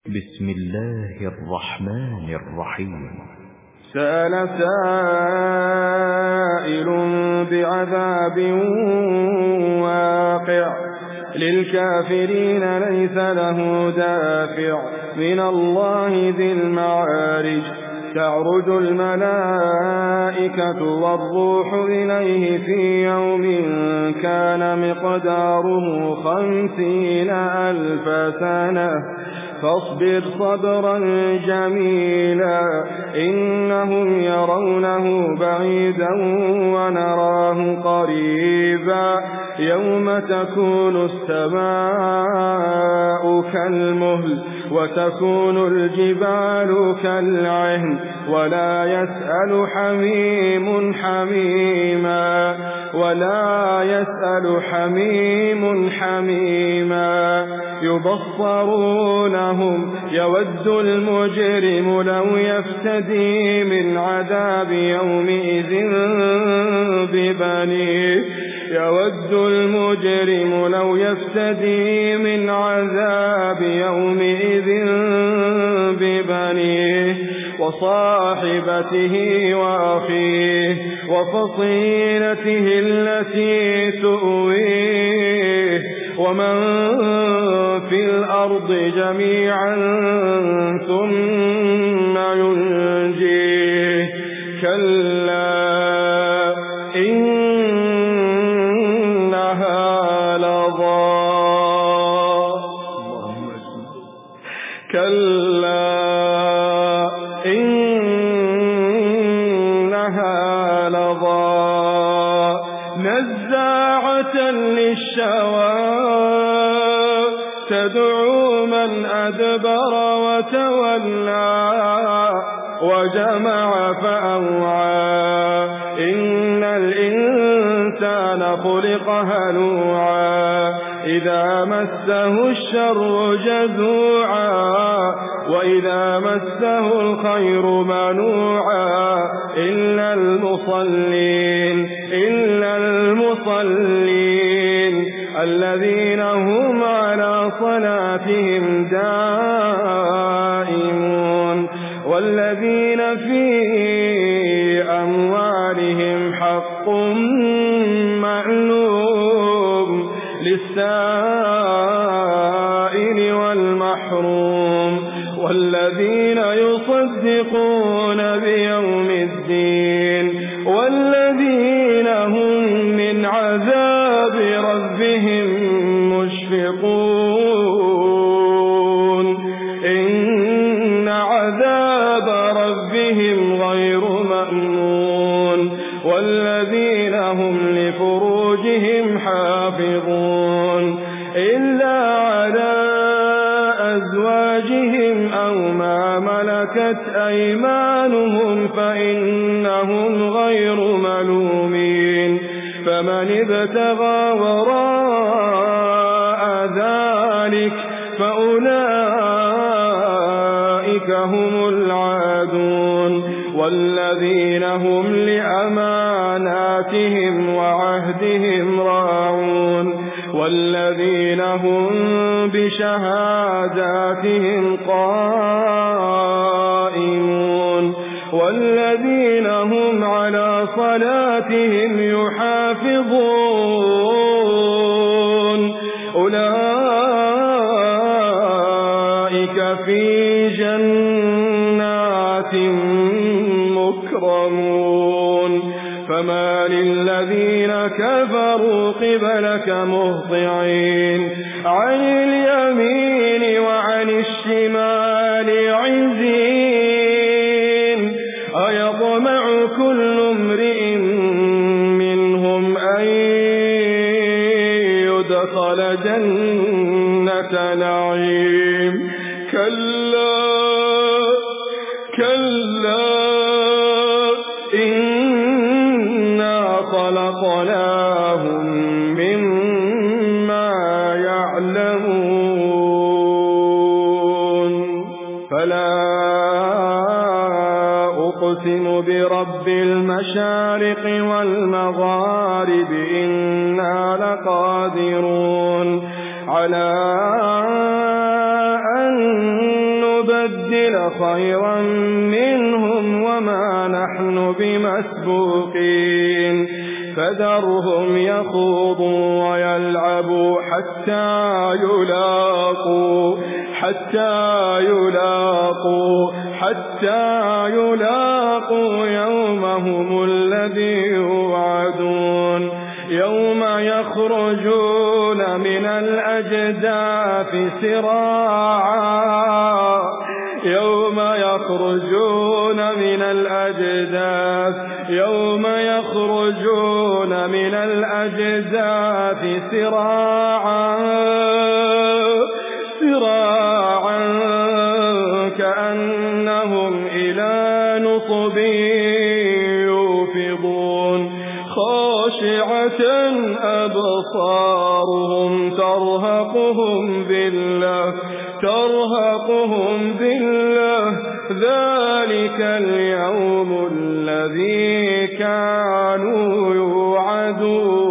بسم الله الرحمن الرحيم. سأل سائل بعذاب واقع للكافرين ليس له دافع من الله ذي المعارج. تعرج الملائكة والروح إليه في يوم كان مقداره 50,000 سنة فاصبر صبرا جميلا إنهم يرونه بعيدا ونراه قريبا يوم تكون السماء كالمهل وتكون الجبال كالعهن ولا يسأل حميم حميما يبصرونهم يود المجرم لو يفتدي من عذاب يومئذ ببنيه وصاحبته وأخيه وفصيلته التي تؤويه ومن في الأرض جميعا ثم ينجيه كلا إنها لظى نزاعة للشوى تدعو من أدبر وتولى وجمع فأوعى إن الإنسان خلق هلوعا إذا مسه الشر جزوعا وإذا مسه الخير منوعا إلا المصلين الذين هم على صلاتهم دائمون والذين في أموالهم حق معلوم للسائل والمحروم والذين يصدقون بيوم الدين والذين هم من عذاب ربهم مشفقون إن عذاب ربهم غير مأمون والذين هم لفروجهم حافظون إلا على أزواجهم أو ما ملكت أيمانهم فإنهم غير ملومين فمن ابتغى وراء ذلك فأولئك هم العادون والذين هم لأماناتهم وعهدهم راعون والذين هم بشهاداتهم قائمون والذين هم على صلاتهم يحافظون أولئك في جنات مكرمون فما للذين كفروا قبلك مهطعين عن اليمين وعن الشمال عزين أيطمع كل امرئ منهم أن يدخل جنة نعيم كلا إنا خلقناهم مما يعلمون فلا أقسم برب المشارق والمغارب إنا لقادرون على أن نبدل خيرا منهم وما نحن بمسبوقين فذرهم يخوضوا ويلعبوا حتى يلاقوا يومهم الذي يوعدون يوم يخرجون من الأجداث سراعا كأنهم إلى نصب يوفضون خاشعة أبصارهم ترهقهم ذلة ذلك اليوم الذي كانوا يوعدون